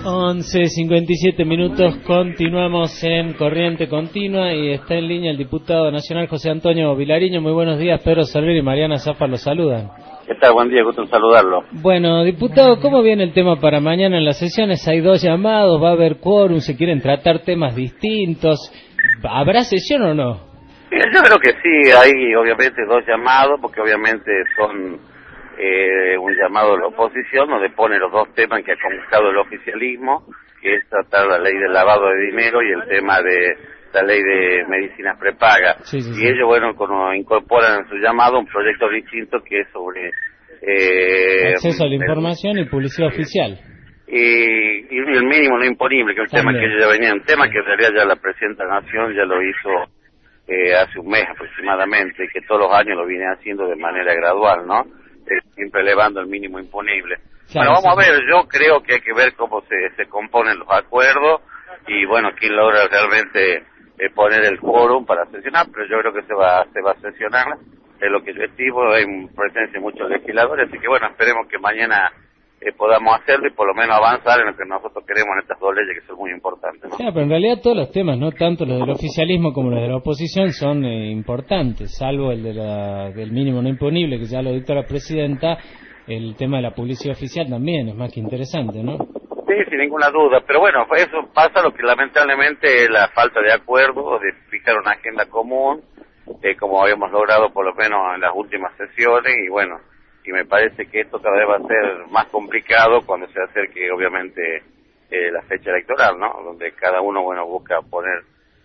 11:57, continuamos en Corriente Continua y está en línea el diputado nacional José Antonio Vilariño. Muy buenos días, Pedro Salveri y Mariana Zafar los saludan. ¿Qué tal? Buen día, gusto en saludarlo. Bueno, diputado, ¿cómo viene el tema para mañana en las sesiones? Hay 2 llamados, va a haber quórum, se quieren tratar temas distintos. ¿Habrá sesión o no? Yo creo que sí, hay obviamente 2 llamados, porque obviamente son un llamado de la oposición, donde pone los 2 temas que ha convocado el oficialismo, que es tratar la ley del lavado de dinero y el tema de la ley de medicinas prepagas. Sí. Y ellos, bueno, incorporan en su llamado un proyecto distinto que es sobre acceso a la información y publicidad oficial. Y el mínimo no imponible, que es un tema que ellos ya venían, un tema que en realidad ya la Presidenta de la Nación ya lo hizo hace un mes aproximadamente, y que todos los años lo viene haciendo de manera gradual, ¿no? Siempre elevando el mínimo imponible. Claro, bueno, vamos a ver, yo creo que hay que ver cómo se componen los acuerdos y bueno, quién logra realmente poner el quórum para sesionar, pero yo creo que se va a sesionar, es lo que yo estimo, hay presencia de muchos legisladores, así que bueno, esperemos que mañana podamos hacerlo y por lo menos avanzar en lo que nosotros queremos en estas 2 leyes que son muy importantes, ¿no? Claro, pero en realidad todos los temas, no tanto los del oficialismo como los de la oposición, son importantes, salvo el del mínimo no imponible, que ya lo dictó la Presidenta. El tema de la publicidad oficial también es más que interesante, ¿no? Sí, sin ninguna duda, pero bueno, eso pasa lo que lamentablemente es la falta de acuerdo, de fijar una agenda común, como habíamos logrado por lo menos en las últimas sesiones, y bueno, y me parece que esto cada vez va a ser más complicado cuando se acerque obviamente la fecha electoral, ¿no? Donde cada uno, bueno, busca poner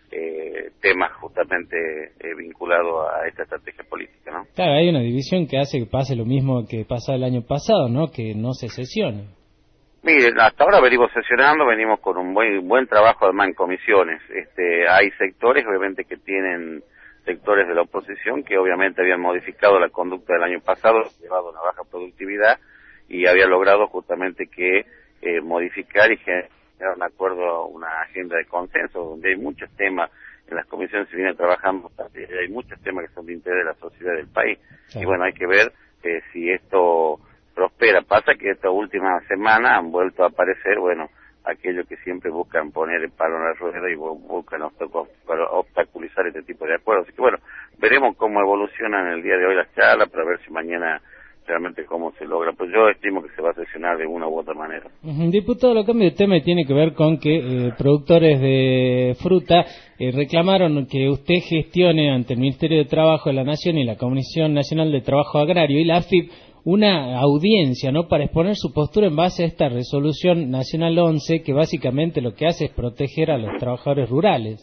temas justamente vinculados a esta estrategia política, ¿no? Claro, hay una división que hace que pase lo mismo que pasó el año pasado, ¿no? Que no se sesione. Miren, hasta ahora venimos sesionando, venimos con un buen trabajo además en comisiones. Hay sectores obviamente que tienen sectores de la oposición que obviamente habían modificado la conducta del año pasado, llevado a una baja productividad y había logrado justamente que modificar y generar un acuerdo, una agenda de consenso, donde hay muchos temas, en las comisiones se viene trabajando, hay muchos temas que son de interés de la sociedad del país. Sí. Y bueno, hay que ver si esto prospera. Pasa que esta última semana han vuelto a aparecer, bueno, aquellos que siempre buscan poner el palo en la rueda y buscan obstaculizar este tipo de acuerdos. Así que bueno, veremos cómo evolucionan el día de hoy las charlas para ver si mañana realmente cómo se logra. Pues yo estimo que se va a sesionar de una u otra manera. Diputado, lo cambio de tema tiene que ver con que productores de fruta reclamaron que usted gestione ante el Ministerio de Trabajo de la Nación y la Comisión Nacional de Trabajo Agrario y la AFIP una audiencia, ¿no?, para exponer su postura en base a esta resolución nacional 11, que básicamente lo que hace es proteger a los trabajadores rurales.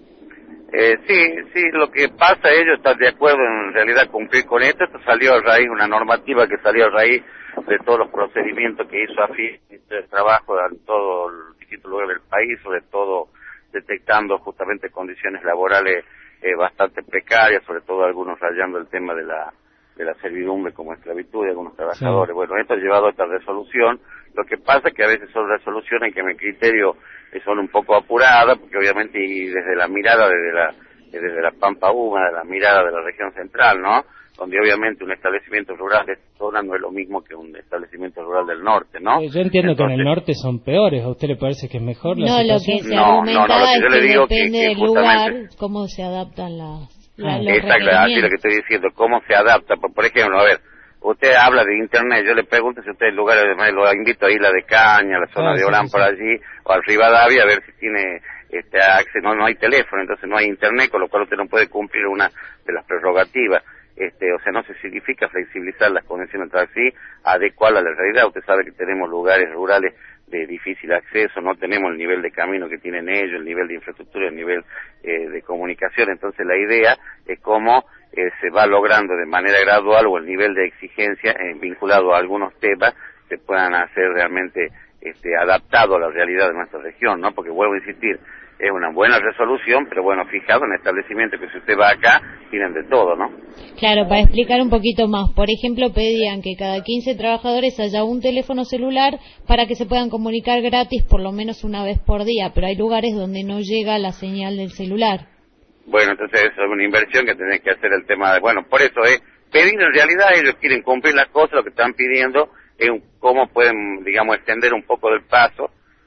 Sí, lo que pasa, ellos están de acuerdo en realidad cumplir con esto. Esto salió a raíz, una normativa que salió a raíz de todos los procedimientos que hizo AFIP de trabajo en todos los distintos lugares del país, sobre todo detectando justamente condiciones laborales bastante precarias, sobre todo algunos rayando el tema de la servidumbre como esclavitud de algunos trabajadores. Sí. Bueno, esto ha llevado a esta resolución. Lo que pasa es que a veces son resoluciones que a mi criterio son un poco apuradas, porque obviamente y desde la mirada, desde la Pampa Húmeda, la mirada de la región central, ¿no?, donde obviamente un establecimiento rural de esta zona no es lo mismo que un establecimiento rural del norte, ¿no? Yo entiendo. Entonces, que en el norte son peores. ¿A usted le parece que es mejor la situación? Lo que se argumentaba es que depende del lugar, cómo se adaptan Exacto, así lo que estoy diciendo, cómo se adapta. Por ejemplo, a ver, usted habla de internet, yo le pregunto si usted en lugares, lo invito a Isla de Caña, a la zona de Orán, por allí, o al Rivadavia, a ver si tiene acceso. No hay teléfono, entonces no hay internet, con lo cual usted no puede cumplir una de las prerrogativas. O sea, no se significa flexibilizar las condiciones de taxi, adecuarlas a la realidad. Usted sabe que tenemos lugares rurales de difícil acceso, no tenemos el nivel de camino que tienen ellos, el nivel de infraestructura, el nivel de comunicación. Entonces la idea es cómo se va logrando de manera gradual, o el nivel de exigencia vinculado a algunos temas se puedan hacer realmente adaptado a la realidad de nuestra región, ¿no? Porque vuelvo a insistir, es una buena resolución, pero bueno, fijado en establecimientos que si usted va acá, tienen de todo, ¿no? Claro, para explicar un poquito más, por ejemplo, pedían que cada 15 trabajadores haya un teléfono celular para que se puedan comunicar gratis por lo menos una vez por día, pero hay lugares donde no llega la señal del celular. Bueno, entonces es una inversión que tenés que hacer el tema de, bueno, por eso es pedir, en realidad ellos quieren cumplir las cosas, lo que están pidiendo es cómo pueden, digamos, extender un poco del plazo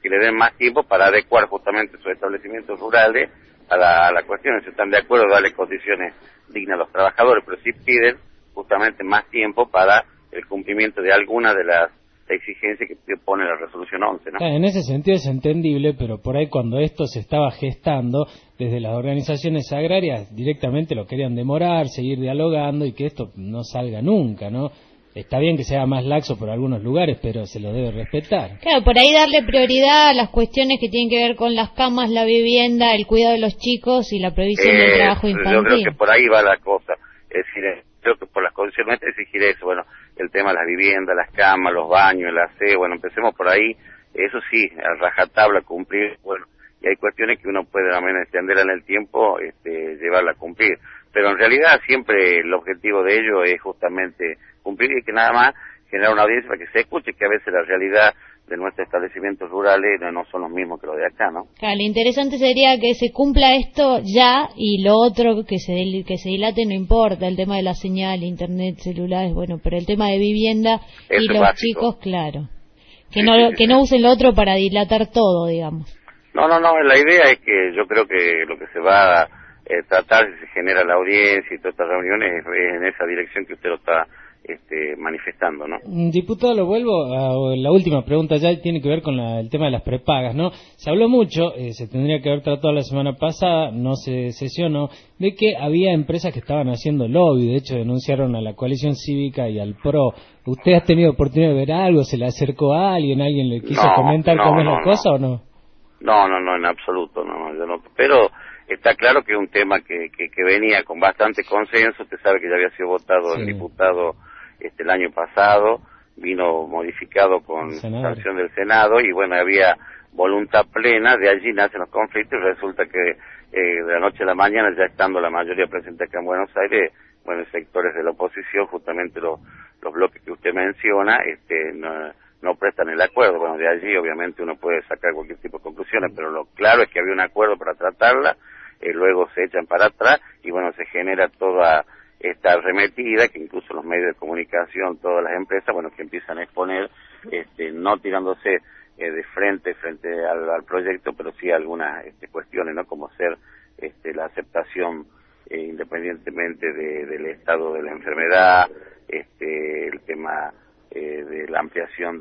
que le den más tiempo para adecuar justamente sus establecimientos rurales a la cuestión. Si están de acuerdo, darle condiciones dignas a los trabajadores, pero sí piden justamente más tiempo para el cumplimiento de algunas de las exigencias que pone la resolución 11, ¿no? En ese sentido es entendible, pero por ahí cuando esto se estaba gestando, desde las organizaciones agrarias directamente lo querían demorar, seguir dialogando y que esto no salga nunca, ¿no? Está bien que sea más laxo por algunos lugares, pero se lo debe respetar. Claro, por ahí darle prioridad a las cuestiones que tienen que ver con las camas, la vivienda, el cuidado de los chicos y la previsión del trabajo infantil. Yo creo que por ahí va la cosa. Es decir, creo que por las condiciones exigir eso, bueno, el tema de las viviendas, las camas, los baños, el aseo, bueno, empecemos por ahí, eso sí, a rajatabla cumplir, bueno, y hay cuestiones que uno puede también extenderla en el tiempo, llevarla a cumplir, pero en realidad siempre el objetivo de ello es justamente cumplir y que nada más generar una audiencia para que se escuche que a veces la realidad de nuestros establecimientos rurales no son los mismos que los de acá, ¿no? Claro, lo interesante sería que se cumpla esto ya y lo otro que se dilate no importa, el tema de la señal, internet, celulares, bueno, pero el tema de vivienda y los chicos, claro, que no usen lo otro para dilatar todo, digamos. No, la idea es que yo creo que lo que se va a tratar si se genera la audiencia y todas estas reuniones es en esa dirección que usted lo está manifestando, ¿no? Diputado, lo vuelvo a la última pregunta, ya tiene que ver con el tema de las prepagas, ¿no? Se habló mucho, se tendría que haber tratado la semana pasada, no se sesionó, de que había empresas que estaban haciendo lobby, de hecho denunciaron a la coalición cívica y al PRO. ¿Usted ha tenido oportunidad de ver algo? ¿Se le acercó a alguien le quiso comentar cómo es la cosa o no? No, en absoluto, yo no, pero está claro que es un tema que venía con bastante consenso. Usted sabe que ya había sido votado el diputado el año pasado, vino modificado con sanción del Senado y bueno, había voluntad plena, de allí nacen los conflictos y resulta que de la noche a la mañana, ya estando la mayoría presente acá en Buenos Aires, bueno, sectores de la oposición, justamente los bloques que usted menciona, no prestan el acuerdo. Bueno, de allí obviamente uno puede sacar cualquier tipo de conclusiones, pero lo claro es que había un acuerdo para tratarla, luego se echan para atrás y bueno, se genera toda esta arremetida que incluso los medios de comunicación, todas las empresas, bueno, que empiezan a exponer, no tirándose de frente al proyecto, pero sí algunas cuestiones, ¿no? Como ser la aceptación independientemente del estado de la enfermedad, el tema de la ampliación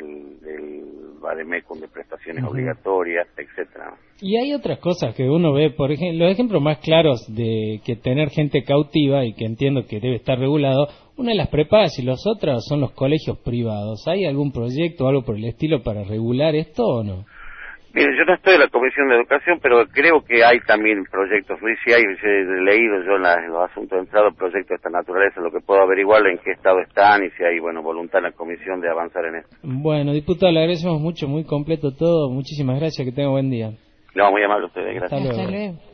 del vademecum de prestaciones obligatorias, etcétera. Y hay otras cosas que uno ve, por ejemplo, los ejemplos más claros de que tener gente cautiva y que entiendo que debe estar regulado, una de las prepagas y los otros son los colegios privados. ¿Hay algún proyecto o algo por el estilo para regular esto o no? Mire, yo no estoy en la Comisión de Educación, pero creo que hay también proyectos, sí hay, he leído yo en los asuntos de entrada proyectos de esta naturaleza, lo que puedo averiguar en qué estado están y si hay, bueno, voluntad en la Comisión de avanzar en esto. Bueno, diputado, le agradecemos mucho, muy completo todo, muchísimas gracias, que tenga buen día. No, muy amable a ustedes, gracias. Hasta luego.